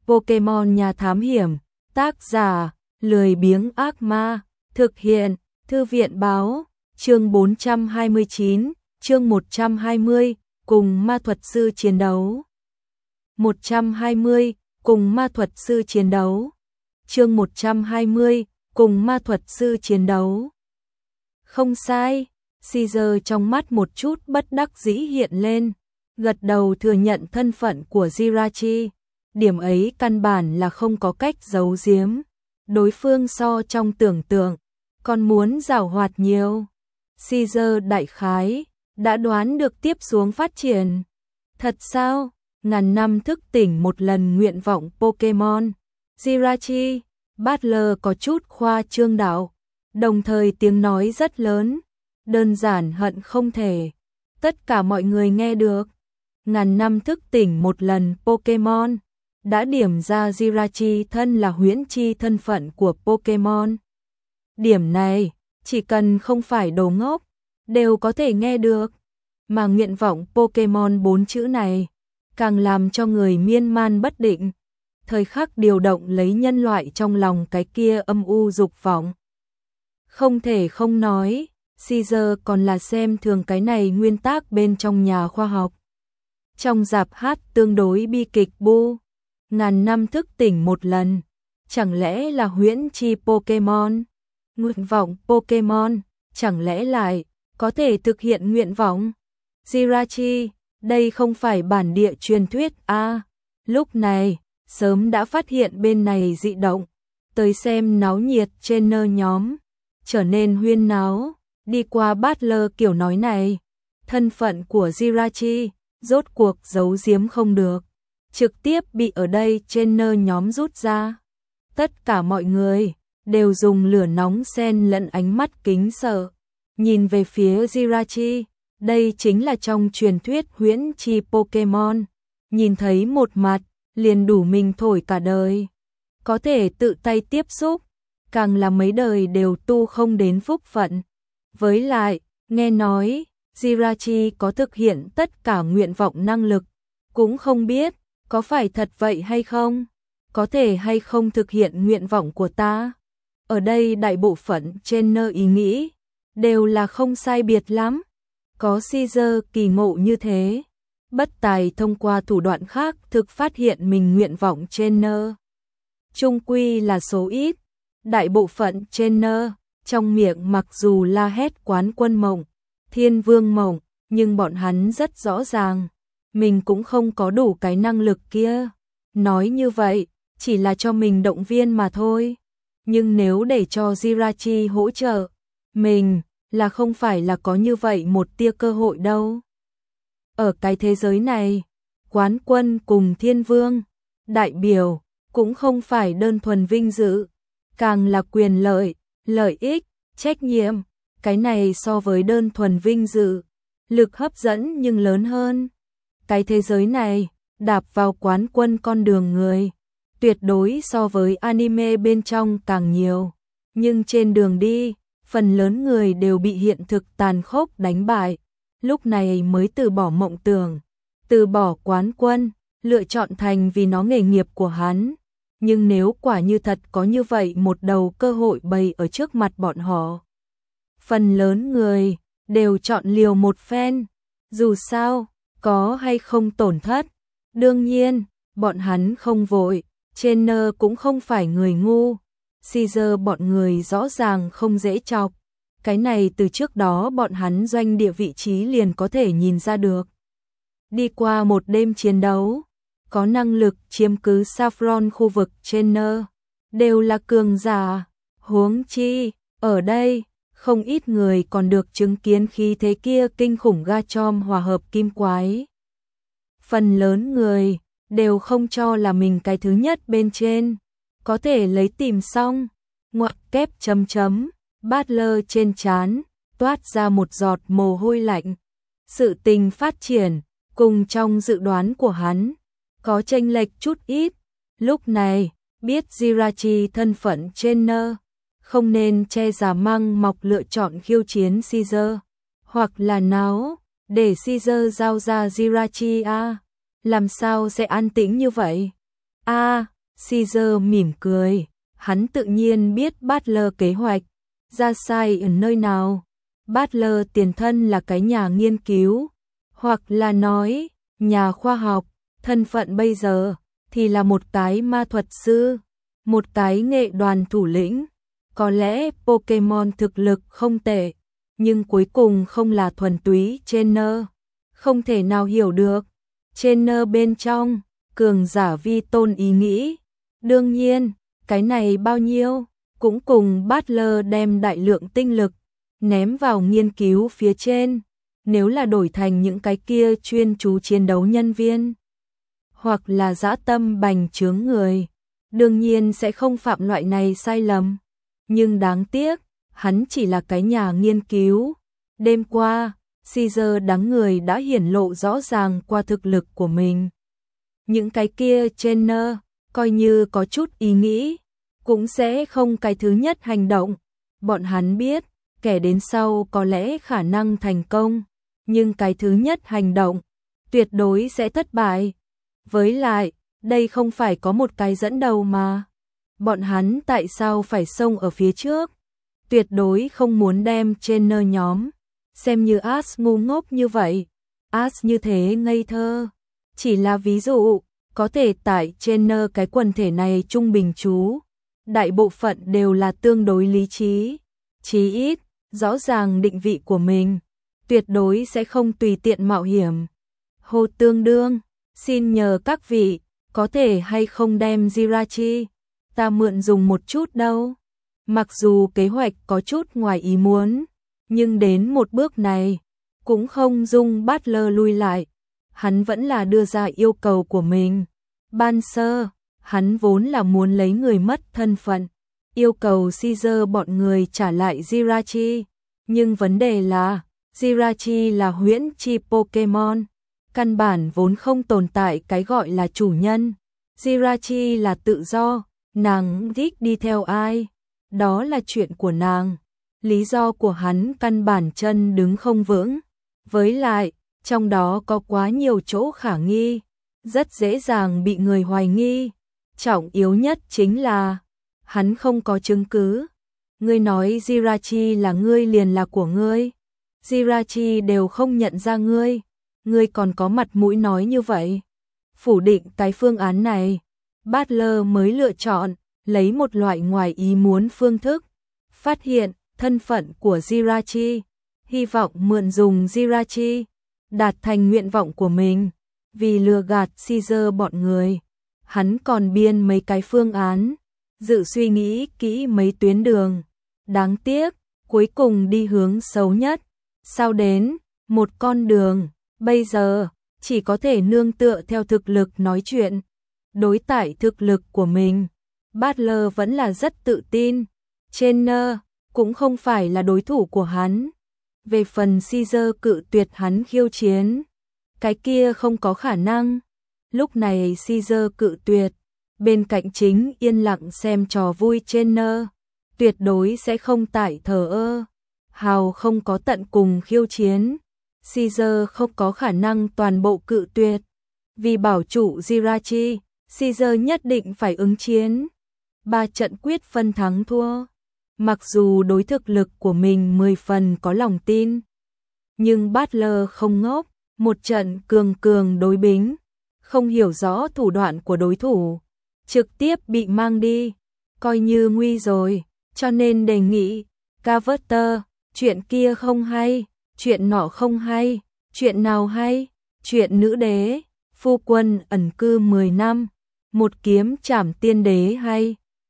Pokemon nhà thám hiểm, tác giả, lười biếng ác ma, thực hiện, thư viện báo, chương 429, chương 120, cùng ma thuật sư chiến đấu. 120, cùng ma thuật sư chiến đấu. Chương 120, cùng ma thuật sư chiến đấu. Không sai, Caesar trong mắt một chút bất đắc dĩ hiện lên, gật đầu thừa nhận thân phận của Jirachi. Điểm ấy căn bản là không có cách giấu giếm. Đối phương so trong tưởng tượng, còn muốn giảo hoạt nhiều. Caesar đại khái đã đoán được tiếp xuống phát triển. Thật sao? Ngàn năm thức tỉnh một lần nguyện vọng Pokemon. Jirachi, Butler có chút khoa trương đạo, đồng thời tiếng nói rất lớn, đơn giản hận không thể tất cả mọi người nghe được. Ngàn năm thức tỉnh một lần Pokemon đã điểm ra Jirachi thân là huyễn chi thân phận của Pokemon. Điểm này, chỉ cần không phải đồ ngốc, đều có thể nghe được. Mà nguyện vọng Pokemon 4 chữ này, càng làm cho người miên man bất định, thời khắc điều động lấy nhân loại trong lòng cái kia âm u dục vọng. Không thể không nói, Caesar còn là xem thường cái này nguyên tắc bên trong nhà khoa học. Trong rạp hát tương đối bi kịch bu, ngàn năm thức tỉnh một lần, chẳng lẽ là huyễn chi Pokemon? Nguyện vọng Pokemon, chẳng lẽ lại có thể thực hiện nguyện vọng? Jirachi, đây không phải bản địa truyền thuyết a. Lúc này, sớm đã phát hiện bên này dị động, tới xem náo nhiệt trainer nhóm, trở nên huyên náo, đi qua Butler kiểu nói này. Thân phận của Jirachi, rốt cuộc giấu giếm không được, trực tiếp bị ở đây trainer nhóm rút ra. Tất cả mọi người đều dùng lửa nóng xen lẫn ánh mắt kính sợ, nhìn về phía Jirachi. Đây chính là trong truyền thuyết huyễn chi Pokemon, nhìn thấy một mặt, liền đủ mình thổi cả đời. Có thể tự tay tiếp xúc, càng là mấy đời đều tu không đến phúc phận. Với lại, nghe nói, Jirachi có thực hiện tất cả nguyện vọng năng lực, cũng không biết, có phải thật vậy hay không? Có thể hay không thực hiện nguyện vọng của ta? Ở đây đại bộ phận trainer ý nghĩ, đều là không sai biệt lắm. Có Caesar kỳ ngộ như thế, bất tài thông qua thủ đoạn khác thực phát hiện mình nguyện vọng trainer. Trung quy là số ít, đại bộ phận trainer, trong miệng mặc dù la hét quán quân mộng, thiên vương mộng, nhưng bọn hắn rất rõ ràng, mình cũng không có đủ cái năng lực kia. Nói như vậy, chỉ là cho mình động viên mà thôi. Nhưng nếu để cho Jirachi hỗ trợ, mình là không phải là có như vậy một tia cơ hội đâu. Ở cái thế giới này, quán quân cùng thiên vương, đại biểu, cũng không phải đơn thuần vinh dự, càng là quyền lợi, lợi ích, trách nhiệm. Cái này so với đơn thuần vinh dự, lực hấp dẫn nhưng lớn hơn. Cái thế giới này, đạp vào quán quân con đường người, tuyệt đối so với anime bên trong càng nhiều. Nhưng trên đường đi, phần lớn người đều bị hiện thực tàn khốc đánh bại, lúc này mới từ bỏ mộng tưởng, từ bỏ quán quân, lựa chọn thành vì nó nghề nghiệp của hắn. Nhưng nếu quả như thật có như vậy một đầu cơ hội bày ở trước mặt bọn họ, phần lớn người đều chọn liều một phen, dù sao, có hay không tổn thất. Đương nhiên, bọn hắn không vội, trainer cũng không phải người ngu. Caesar bọn người rõ ràng không dễ chọc, cái này từ trước đó bọn hắn doanh địa vị trí liền có thể nhìn ra được. Đi qua một đêm chiến đấu, có năng lực chiếm cứ Saffron khu vực trainer, đều là cường giả. Huống chi, ở đây, không ít người còn được chứng kiến khí thế kia kinh khủng Garchomp hòa hợp kim quái. Phần lớn người đều không cho là mình cái thứ nhất bên trên, có thể lấy tìm xong, ngoặc kép chấm chấm, Butler trên trán toát ra một giọt mồ hôi lạnh. Sự tình phát triển, cùng trong dự đoán của hắn, có chênh lệch chút ít. Lúc này, biết Jirachi thân phận trainer, không nên che giả măng mọc lựa chọn khiêu chiến Caesar, hoặc là náo, để Caesar giao ra Jirachi a. Làm sao sẽ an tĩnh như vậy? A, Caesar mỉm cười, hắn tự nhiên biết Butler kế hoạch ra sai ở nơi nào. Butler tiền thân là cái nhà nghiên cứu, hoặc là nói, nhà khoa học, thân phận bây giờ thì là một cái ma thuật sư, một cái nghệ đoàn thủ lĩnh. Có lẽ Pokemon thực lực không tệ, nhưng cuối cùng không là thuần túy trainer, không thể nào hiểu được. Trainer bên trong, cường giả vi tôn ý nghĩ. Đương nhiên, cái này bao nhiêu, cũng cùng Butler đem đại lượng tinh lực ném vào nghiên cứu phía trên. Nếu là đổi thành những cái kia chuyên chú chiến đấu nhân viên, hoặc là dã tâm bành trướng người, đương nhiên sẽ không phạm loại này sai lầm. Nhưng đáng tiếc, hắn chỉ là cái nhà nghiên cứu. Đêm qua, Caesar đáng người đã hiển lộ rõ ràng qua thực lực của mình. Những cái kia trainer, coi như có chút ý nghĩ, cũng sẽ không cái thứ nhất hành động. Bọn hắn biết, kẻ đến sau có lẽ khả năng thành công, nhưng cái thứ nhất hành động tuyệt đối sẽ thất bại. Với lại, đây không phải có một cái dẫn đầu mà. Bọn hắn tại sao phải xông ở phía trước? Tuyệt đối không muốn đem trainer nhóm xem như Ash ngu ngốc như vậy. Ash như thế ngây thơ, chỉ là ví dụ, có thể tại trainer cái quần thể này trung bình chú, đại bộ phận đều là tương đối lý trí, chí ít, rõ ràng định vị của mình, tuyệt đối sẽ không tùy tiện mạo hiểm. Hồ Tương Đương, xin nhờ các vị, có thể hay không đem Jirachi ta mượn dùng một chút đâu. Mặc dù kế hoạch có chút ngoài ý muốn, nhưng đến một bước này, cũng không dung Butler lui lại. Hắn vẫn là đưa ra yêu cầu của mình. Ban sơ, hắn vốn là muốn lấy người mất thân phận, yêu cầu Caesar bọn người trả lại Jirachi. Nhưng vấn đề là, Jirachi là huyễn chi Pokemon, căn bản vốn không tồn tại cái gọi là chủ nhân. Jirachi là tự do, nàng thích đi theo ai, đó là chuyện của nàng. Lý do của hắn căn bản chân đứng không vững. Với lại, trong đó có quá nhiều chỗ khả nghi, rất dễ dàng bị người hoài nghi. Trọng yếu nhất chính là, hắn không có chứng cứ. Ngươi nói Jirachi là ngươi liền là của ngươi. Jirachi đều không nhận ra ngươi. Ngươi còn có mặt mũi nói như vậy. Phủ định cái phương án này, Butler mới lựa chọn lấy một loại ngoài ý muốn phương thức, phát hiện thân phận của Jirachi, hy vọng mượn dùng Jirachi, đạt thành nguyện vọng của mình. Vì lừa gạt Caesar bọn người, hắn còn biên mấy cái phương án, dự suy nghĩ kỹ mấy tuyến đường. Đáng tiếc, cuối cùng đi hướng xấu nhất. Sau đến, một con đường, bây giờ, chỉ có thể nương tựa theo thực lực nói chuyện. Đối tại thực lực của mình, Butler vẫn là rất tự tin. Trainer cũng không phải là đối thủ của hắn. Về phần Caesar cự tuyệt hắn khiêu chiến, cái kia không có khả năng. Lúc này Caesar cự tuyệt, bên cạnh chính yên lặng xem trò vui trainer, tuyệt đối sẽ không tại thờ ơ. Hào không có tận cùng khiêu chiến, Caesar không có khả năng toàn bộ cự tuyệt. Vì bảo trụ Jirachi, Caesar nhất định phải ứng chiến. 3 trận quyết phân thắng thua. Mặc dù đối thực lực của mình 10 phần có lòng tin, nhưng Butler không ngốc, một trận cường đối bính, không hiểu rõ thủ đoạn của đối thủ, trực tiếp bị mang đi, coi như nguy rồi, cho nên đề nghị, Carter, chuyện kia không hay, chuyện nọ không hay, chuyện nào hay, chuyện nữ đế, phu quân ẩn cư 10 năm, một kiếm trảm tiên đế hay.